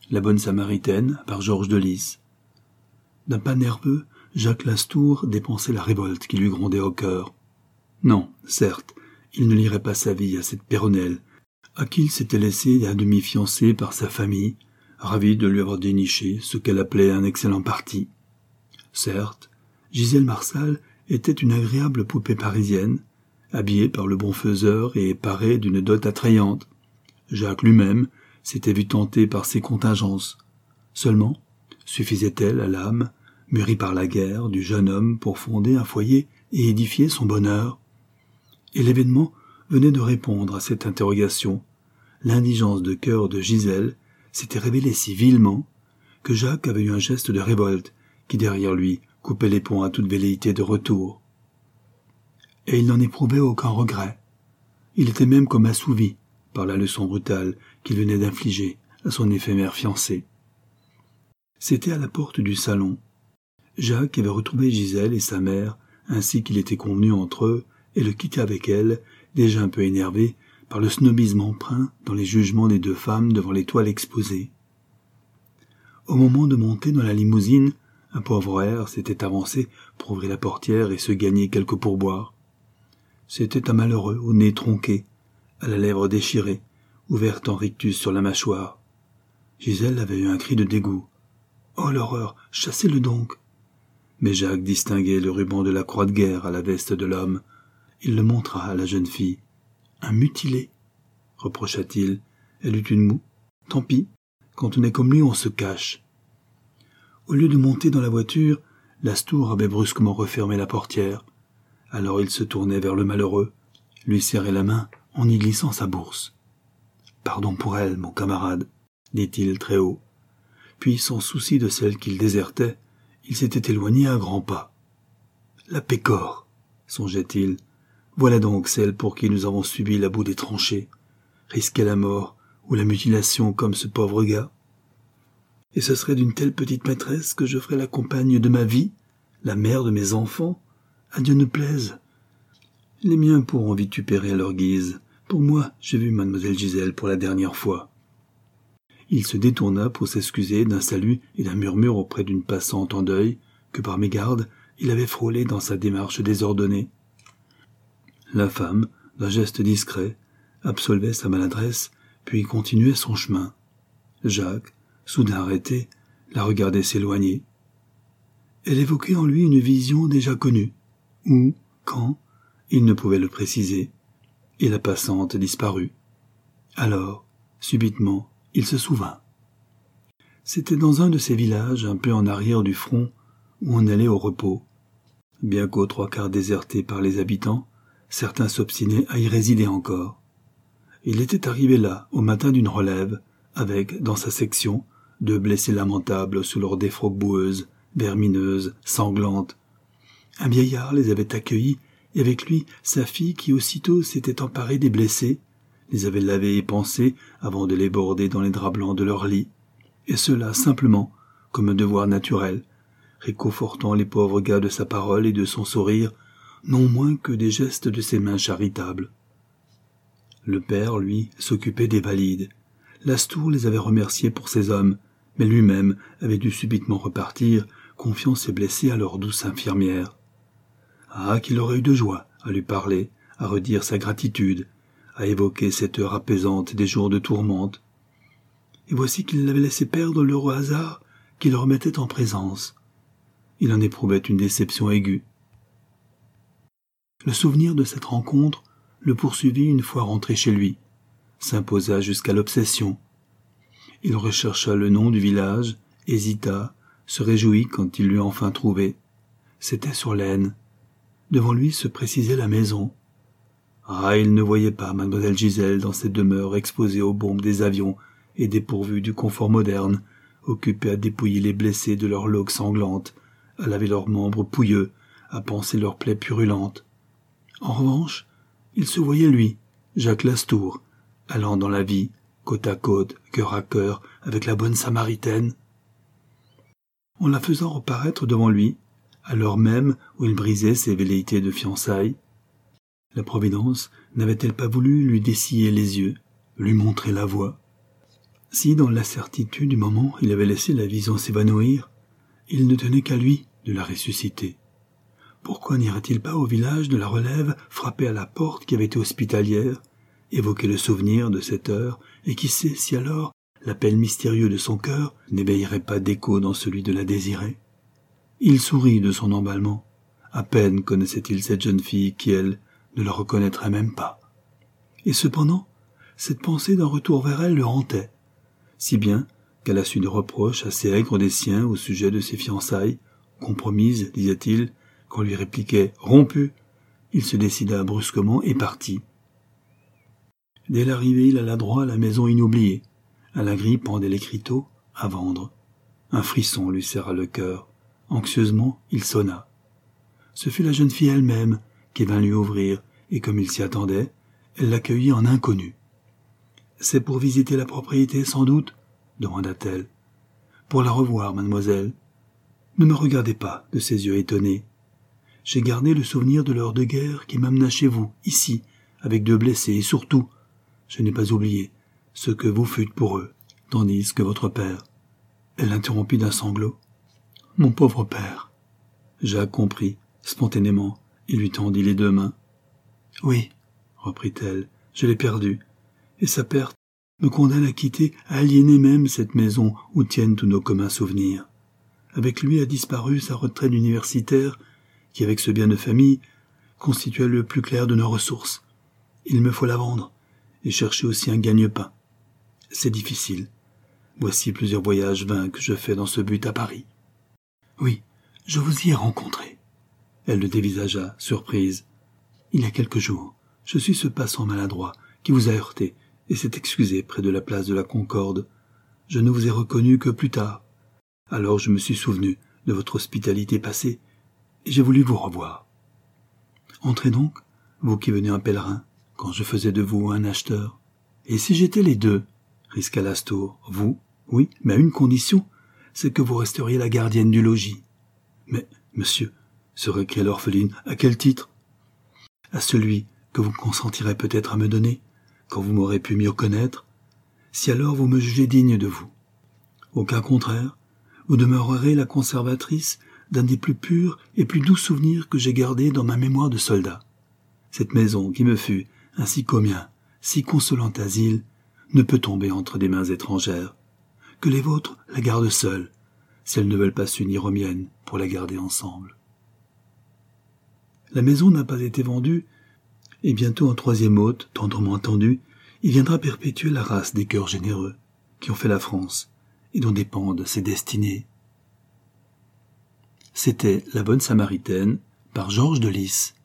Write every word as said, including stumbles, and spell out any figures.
La bonne Samaritaine, par Georges Delis. D'un pas nerveux, Jacques Lastour dépensait la révolte qui lui grondait au cœur. Non, certes, il ne lirait pas sa vie à cette Péronnelle, à qui il s'était laissé à demi fiancé par sa famille, ravi de lui avoir déniché ce qu'elle appelait un excellent parti. Certes, Gisèle Marsal était une agréable poupée parisienne, habillée par le bon faiseur et parée d'une dot attrayante. Jacques lui-même s'était vu tenté par ses contingences. Seulement, suffisait-elle à l'âme, mûrie par la guerre, du jeune homme pour fonder un foyer et édifier son bonheur? Et l'événement venait de répondre à cette interrogation. L'indigence de cœur de Gisèle s'était révélée si vilement que Jacques avait eu un geste de révolte qui, derrière lui, coupait les ponts à toute velléité de retour. Et il n'en éprouvait aucun regret. Il était même comme assouvi par la leçon brutale qu'il venait d'infliger à son éphémère fiancée. C'était à la porte du salon. Jacques avait retrouvé Gisèle et sa mère, ainsi qu'il était convenu entre eux, et le quittait avec elle, déjà un peu énervé par le snobisme empreint dans les jugements des deux femmes devant les toiles exposées. Au moment de monter dans la limousine, un pauvre air s'était avancé pour ouvrir la portière et se gagner quelques pourboires. C'était un malheureux au nez tronqué, à la lèvre déchirée, ouverte en rictus sur la mâchoire. Gisèle avait eu un cri de dégoût. « Oh l'horreur, chassez-le donc !» Mais Jacques distinguait le ruban de la croix de guerre à la veste de l'homme. Il le montra à la jeune fille. « Un mutilé !» reprocha-t-il. Elle eut une moue. « Tant pis, quand on est comme lui, on se cache. » Au lieu de monter dans la voiture, Lastour avait brusquement refermé la portière. Alors il se tournait vers le malheureux, lui serrait la main en y glissant sa bourse. « Pardon pour elle, mon camarade, » dit-il très haut. Puis, sans souci de celle qu'il désertait, il s'était éloigné à grands pas. « La Pécore !» songeait-il. « Voilà donc celle pour qui nous avons subi la boue des tranchées, risqué la mort ou la mutilation comme ce pauvre gars. Et ce serait d'une telle petite maîtresse que je ferais la compagne de ma vie, la mère de mes enfants. À Dieu ne plaise. Les miens pourront vitupérer à leur guise. Pour moi, j'ai vu mademoiselle Gisèle pour la dernière fois. » Il se détourna pour s'excuser d'un salut et d'un murmure auprès d'une passante en deuil que, par mégarde, il avait frôlé dans sa démarche désordonnée. La femme, d'un geste discret, absolvait sa maladresse, puis continuait son chemin. Jacques, soudain arrêté, la regardait s'éloigner. Elle évoquait en lui une vision déjà connue. Où, quand, il ne pouvait le préciser, et la passante disparut. Alors, subitement, il se souvint. C'était dans un de ces villages un peu en arrière du front où on allait au repos. Bien qu'aux trois quarts désertés par les habitants, certains s'obstinaient à y résider encore. Il était arrivé là, au matin d'une relève, avec, dans sa section, deux blessés lamentables sous leurs défroques boueuses, vermineuses, sanglantes. Un vieillard les avait accueillis, et avec lui sa fille qui aussitôt s'était emparée des blessés, les avait lavés et pansés avant de les border dans les draps blancs de leur lit, et cela simplement, comme un devoir naturel, réconfortant les pauvres gars de sa parole et de son sourire, non moins que des gestes de ses mains charitables. Le père, lui, s'occupait des valides. Lastour les avait remerciés pour ses hommes, mais lui-même avait dû subitement repartir, confiant ses blessés à leur douce infirmière. Ah, qu'il aurait eu de joie à lui parler, à redire sa gratitude, à évoquer cette heure apaisante des jours de tourmente. Et voici qu'il l'avait laissé perdre l'heureux hasard qui le remettait en présence. Il en éprouvait une déception aiguë. Le souvenir de cette rencontre le poursuivit une fois rentré chez lui, s'imposa jusqu'à l'obsession. Il rechercha le nom du village, hésita, se réjouit quand il l'eut enfin trouvé. C'était sur l'Aisne. Devant lui se précisait la maison. Ah, il ne voyait pas mademoiselle Gisèle dans cette demeure exposée aux bombes des avions et dépourvue du confort moderne, occupée à dépouiller les blessés de leurs loques sanglantes, à laver leurs membres pouilleux, à panser leurs plaies purulentes. En revanche, il se voyait lui, Jacques Lastour, allant dans la vie, côte à côte, cœur à cœur, avec la bonne Samaritaine. En la faisant reparaître devant lui, à l'heure même où il brisait ses velléités de fiançailles, la Providence n'avait-elle pas voulu lui dessiller les yeux, lui montrer la voie? Si, dans l'incertitude du moment, il avait laissé la vision s'évanouir, il ne tenait qu'à lui de la ressusciter. Pourquoi n'irait-il pas au village de la Relève, frapper à la porte qui avait été hospitalière, évoquer le souvenir de cette heure, et qui sait si alors l'appel mystérieux de son cœur n'éveillerait pas d'écho dans celui de la désirée? Il sourit de son emballement. À peine connaissait-il cette jeune fille qui, elle, ne le reconnaîtrait même pas. Et cependant, cette pensée d'un retour vers elle le hantait, si bien qu'à la suite de reproches assez aigres des siens au sujet de ses fiançailles, compromises, disait-il, qu'on lui répliquait « rompu », il se décida brusquement et partit. Dès l'arrivée, il alla droit à la maison inoubliée. À la grille pendaient l'écriteau, à vendre. Un frisson lui serra le cœur. Anxieusement, il sonna. Ce fut la jeune fille elle-même qui vint lui ouvrir, et comme il s'y attendait, elle l'accueillit en inconnu. « C'est pour visiter la propriété, sans doute ?» demanda-t-elle. « Pour la revoir, mademoiselle. » Ne me regardez pas de ses yeux étonnés. J'ai gardé le souvenir de l'heure de guerre qui m'amena chez vous, ici, avec deux blessés, et surtout, je n'ai pas oublié ce que vous fûtes pour eux, tandis que votre père... » Elle l'interrompit d'un sanglot. « Mon pauvre père !» Jacques comprit, spontanément, il lui tendit les deux mains. « Oui, » reprit-elle, « je l'ai perdu, et sa perte me condamne à quitter, à aliéner même cette maison où tiennent tous nos communs souvenirs. Avec lui a disparu sa retraite universitaire, qui, avec ce bien de famille, constituait le plus clair de nos ressources. Il me faut la vendre, et chercher aussi un gagne-pain. C'est difficile. Voici plusieurs voyages vains que je fais dans ce but à Paris. Oui, je vous y ai rencontré. » Elle le dévisagea, surprise. « Il y a quelques jours, je suis ce passant maladroit qui vous a heurté et s'est excusé près de la place de la Concorde. Je ne vous ai reconnu que plus tard. Alors je me suis souvenu de votre hospitalité passée et j'ai voulu vous revoir. Entrez donc, vous qui venez un pèlerin, quand je faisais de vous un acheteur. Et si j'étais les deux, risqua Lastour, vous, oui, mais à une condition, c'est que vous resteriez la gardienne du logis. Mais, monsieur, se récria l'orpheline, à quel titre? À celui que vous consentirez peut-être à me donner, quand vous m'aurez pu mieux connaître, si alors vous me jugez digne de vous. Au cas contraire, vous demeurerez la conservatrice d'un des plus purs et plus doux souvenirs que j'ai gardés dans ma mémoire de soldat. Cette maison qui me fut, ainsi qu'au mien, si consolant asile, ne peut tomber entre des mains étrangères. Que les vôtres la gardent seules, si elles ne veulent pas s'unir aux miennes pour la garder ensemble. La maison n'a pas été vendue, et bientôt un troisième hôte, tendrement attendu, y viendra perpétuer la race des cœurs généreux, qui ont fait la France, et dont dépendent ses destinées. C'était La Bonne Samaritaine, par Georges de Lys.